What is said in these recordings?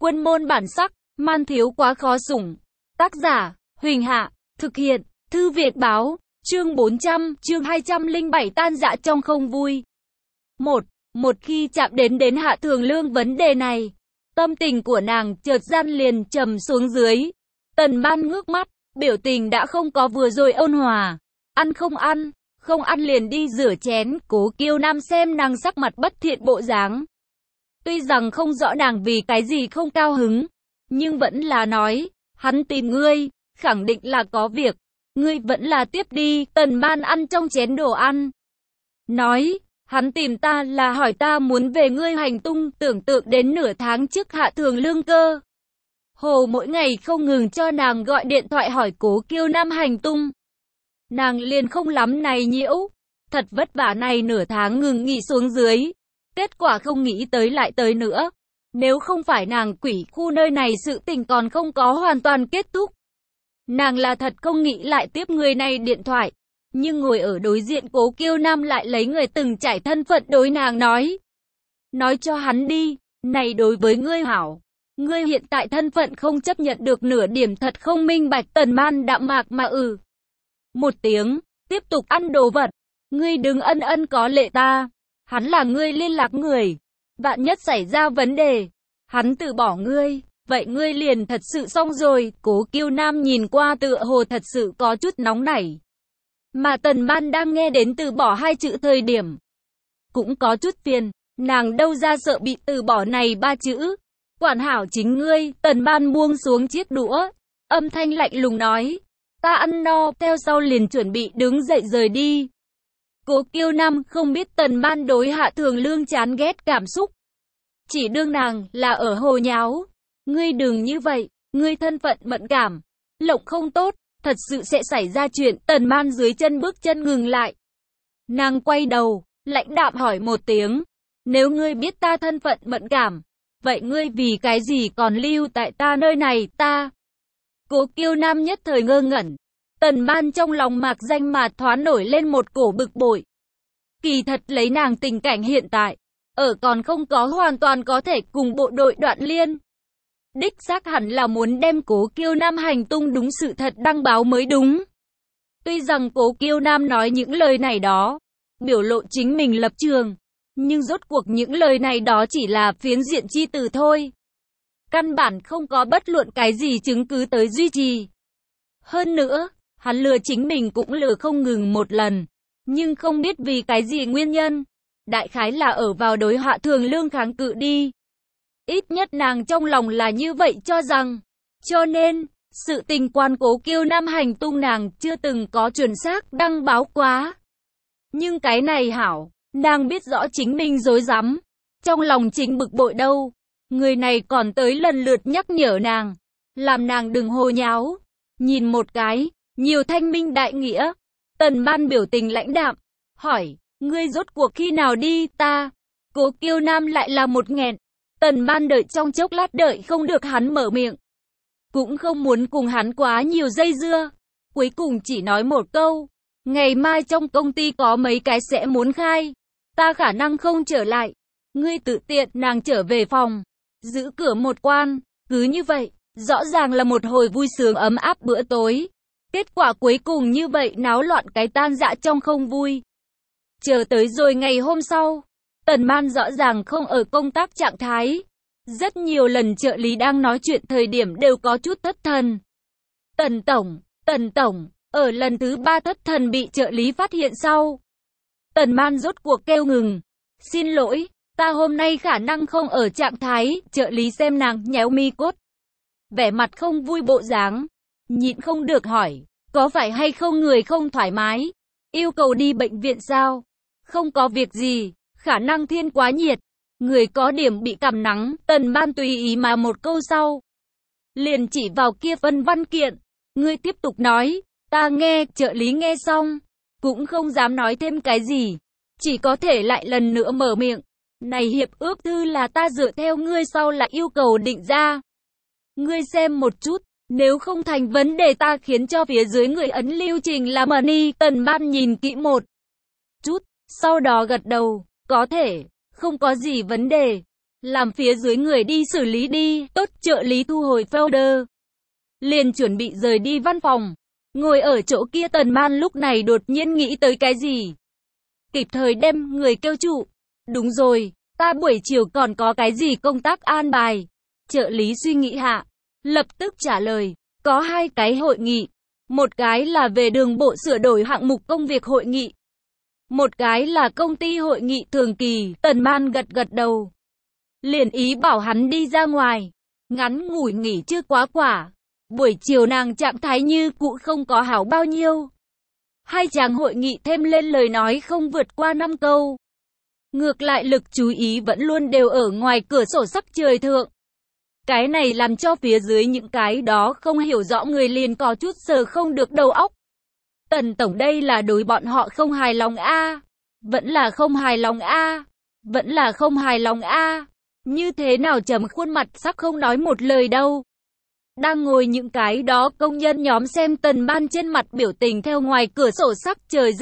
Quân môn bản sắc, man thiếu quá khó sủng. Tác giả, Huỳnh Hạ, thực hiện, Thư Việt Báo, chương 400, chương 207 tan rã trong không vui. Một khi chạm đến Hạ Thường Lương vấn đề này, tâm tình của nàng chợt gian liền trầm xuống dưới. Tần Ban ngước mắt, biểu tình đã không có vừa rồi ôn hòa. Ăn không ăn liền đi rửa chén. Cố Kiêu Nam xem nàng sắc mặt bất thiện bộ dáng. Tuy rằng không rõ nàng vì cái gì không cao hứng, nhưng vẫn là nói, hắn tìm ngươi, khẳng định là có việc. Ngươi vẫn là tiếp đi. Tần Ban ăn trong chén đồ ăn. Nói, hắn tìm ta là hỏi ta muốn về ngươi hành tung, tưởng tượng đến nửa tháng trước Hạ Thường Lương cơ. Hồ mỗi ngày không ngừng cho nàng gọi điện thoại hỏi Cố Kiêu Nam hành tung. Nàng liền không lắm này nhiễu. Thật vất vả này nửa tháng ngừng nghỉ xuống dưới. Kết quả không nghĩ tới lại tới nữa. Nếu không phải nàng quỷ khu nơi này sự tình còn không có hoàn toàn kết thúc. Nàng là thật không nghĩ lại tiếp người này điện thoại. Nhưng ngồi ở đối diện Cố Kiêu Nam lại lấy người từng trải thân phận đối nàng nói. Nói cho hắn đi, này đối với ngươi hảo. Ngươi hiện tại thân phận không chấp nhận được nửa điểm thật không minh bạch. Tần Ban đạm mạc mà một tiếng, tiếp tục ăn đồ vật. Ngươi đừng ân có lệ ta. Hắn là ngươi liên lạc người. Vạn nhất xảy ra vấn đề, hắn từ bỏ ngươi, vậy ngươi liền thật sự xong rồi. Cố Kiêu Nam nhìn qua tựa hồ thật sự có chút nóng nảy. Mà Tần Ban đang nghe đến từ bỏ hai chữ thời điểm, cũng có chút phiền. Nàng đâu ra sợ bị từ bỏ này ba chữ. Quản hảo chính ngươi. Tần Ban buông xuống chiếc đũa, âm thanh lạnh lùng nói, ta ăn no. Theo sau liền chuẩn bị đứng dậy rời đi. Cố Kiêu Nam không biết Tần Ban đối Hạ Thường Lương chán ghét cảm xúc, chỉ đương nàng là ở hồ nháo. Ngươi đừng như vậy, ngươi thân phận mẫn cảm, lộng không tốt, thật sự sẽ xảy ra chuyện. Tần Ban dưới chân bước chân ngừng lại. Nàng quay đầu, lãnh đạm hỏi một tiếng, nếu ngươi biết ta thân phận mẫn cảm, vậy ngươi vì cái gì còn lưu tại ta nơi này? Ta. Cố Kiêu Nam nhất thời ngơ ngẩn. Tần Ban trong lòng mạc danh mà thoáng nổi lên một cổ bực bội. Kỳ thật lấy nàng tình cảnh hiện tại, ở còn không có hoàn toàn có thể cùng bộ đội Đoạn Liên. Đích xác hẳn là muốn đem Cố Kiêu Nam hành tung đúng sự thật đăng báo mới đúng. Tuy rằng Cố Kiêu Nam nói những lời này đó, biểu lộ chính mình lập trường, nhưng rốt cuộc những lời này đó chỉ là phiến diện chi từ thôi. Căn bản không có bất luận cái gì chứng cứ tới duy trì. Hơn nữa, hắn lừa chính mình cũng lừa không ngừng một lần, nhưng không biết vì cái gì nguyên nhân. Đại khái là ở vào đối Hạ Thường Lương kháng cự đi. Ít nhất nàng trong lòng là như vậy cho rằng. Cho nên, sự tình quan Cố Kiêu Nam hành tung nàng chưa từng có chuẩn xác đăng báo quá. Nhưng cái này hảo, nàng biết rõ chính mình dối rắm, trong lòng chính bực bội đâu. Người này còn tới lần lượt nhắc nhở nàng, làm nàng đừng hồ nháo. Nhìn một cái, nhiều thanh minh đại nghĩa. Tần Ban biểu tình lãnh đạm, hỏi, ngươi rốt cuộc khi nào đi? Ta. Cố Kiêu Nam lại là một nghẹn. Tần Ban đợi trong chốc lát đợi không được hắn mở miệng, cũng không muốn cùng hắn quá nhiều dây dưa. Cuối cùng chỉ nói một câu, ngày mai trong công ty có mấy cái sẽ muốn khai, ta khả năng không trở lại. Ngươi tự tiện. Nàng trở về phòng, giữ cửa một quan. Cứ như vậy, rõ ràng là một hồi vui sướng ấm áp bữa tối. Kết quả cuối cùng như vậy náo loạn cái tan rã trong không vui. Chờ tới rồi ngày hôm sau, Tần Ban rõ ràng không ở công tác trạng thái. Rất nhiều lần trợ lý đang nói chuyện thời điểm đều có chút thất thần. Tần Tổng, ở lần thứ 3 thất thần bị trợ lý phát hiện sau, Tần Ban rốt cuộc kêu ngừng. Xin lỗi, ta hôm nay khả năng không ở trạng thái. Trợ lý xem nàng nhéo mi cốt, vẻ mặt không vui bộ dáng, nhịn không được hỏi, có phải hay không người không thoải mái? Yêu cầu đi bệnh viện sao? Không có việc gì, khả năng thiên quá nhiệt, người có điểm bị cảm nắng. Tần Ban tùy ý mà một câu sau, liền chỉ vào kia phân văn kiện. Ngươi tiếp tục nói, ta nghe. Trợ lý nghe xong, cũng không dám nói thêm cái gì, chỉ có thể lại lần nữa mở miệng. Này hiệp ước thư là ta dựa theo ngươi sau là yêu cầu định ra. Ngươi xem một chút, nếu không thành vấn đề ta khiến cho phía dưới người ấn lưu trình làm money. Tần Ban nhìn kỹ một chút, sau đó gật đầu, có thể, không có gì vấn đề. làm phía dưới người đi xử lý đi, tốt. Trợ lý thu hồi folder, liền chuẩn bị rời đi văn phòng. Ngồi ở chỗ kia Tần Man lúc này đột nhiên nghĩ tới cái gì. Kịp thời đem người kêu trụ. Đúng rồi, ta buổi chiều còn có cái gì công tác an bài. Trợ lý suy nghĩ hạ, lập tức trả lời, có 2 cái hội nghị. Một cái là về đường bộ sửa đổi hạng mục công việc hội nghị. Một cái là công ty hội nghị thường kỳ. Tần Man gật gật đầu, liền ý bảo hắn đi ra ngoài. Ngắn ngủi nghỉ chưa quá quả. Buổi chiều nàng trạng thái như cũ không có hảo bao nhiêu. 2 chàng hội nghị thêm lên lời nói không vượt qua 5 câu. Ngược lại lực chú ý vẫn luôn đều ở ngoài cửa sổ sắc trời thượng. Cái này làm cho phía dưới những cái đó không hiểu rõ người liền có chút sờ không được đầu óc. Tần tổng đây là đối bọn họ không hài lòng a, vẫn là không hài lòng a, vẫn là không hài lòng a. Như thế nào trầm khuôn mặt sắc không nói một lời đâu. Đang ngồi những cái đó công nhân nhóm xem Tần Man trên mặt biểu tình theo ngoài cửa sổ sắc trời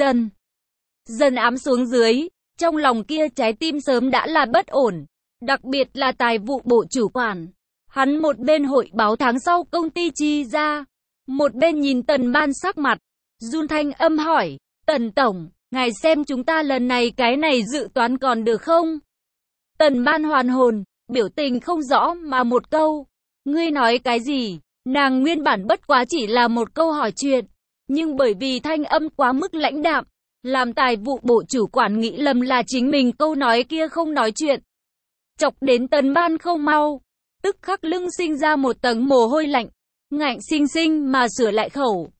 dần ám xuống dưới, trong lòng kia trái tim sớm đã là bất ổn, đặc biệt là tài vụ bộ chủ quản. Hắn một bên hội báo tháng sau công ty chi ra, một bên nhìn Tần Man sắc mặt, run thanh âm hỏi, Tần tổng, ngài xem chúng ta lần này cái này dự toán còn được không? Tần Man hoàn hồn, biểu tình không rõ mà một câu, ngươi nói cái gì? Nàng nguyên bản bất quá chỉ là một câu hỏi chuyện, nhưng bởi vì thanh âm quá mức lãnh đạm, làm tài vụ bộ chủ quản nghĩ lầm là chính mình câu nói kia không nói chuyện. Chọc đến Tần Man không mau, tức khắc lưng sinh ra một tầng mồ hôi lạnh, ngạnh sinh sinh mà sửa lại khẩu.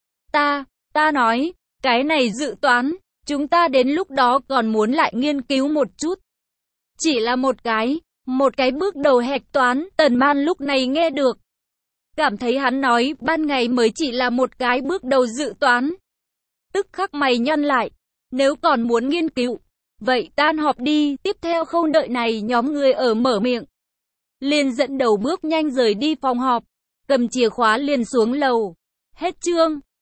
Ta nói, cái này dự toán, chúng ta đến lúc đó còn muốn lại nghiên cứu một chút. Chỉ là một cái bước đầu hạch toán. Tần Man lúc này nghe được, cảm thấy hắn nói ban ngày mới chỉ là một cái bước đầu dự toán. Tức khắc mày nhăn lại, nếu còn muốn nghiên cứu, vậy tan họp đi. Tiếp theo không đợi này nhóm người ở mở miệng, liền dẫn đầu bước nhanh rời đi phòng họp, cầm chìa khóa liền xuống lầu. Hết chương.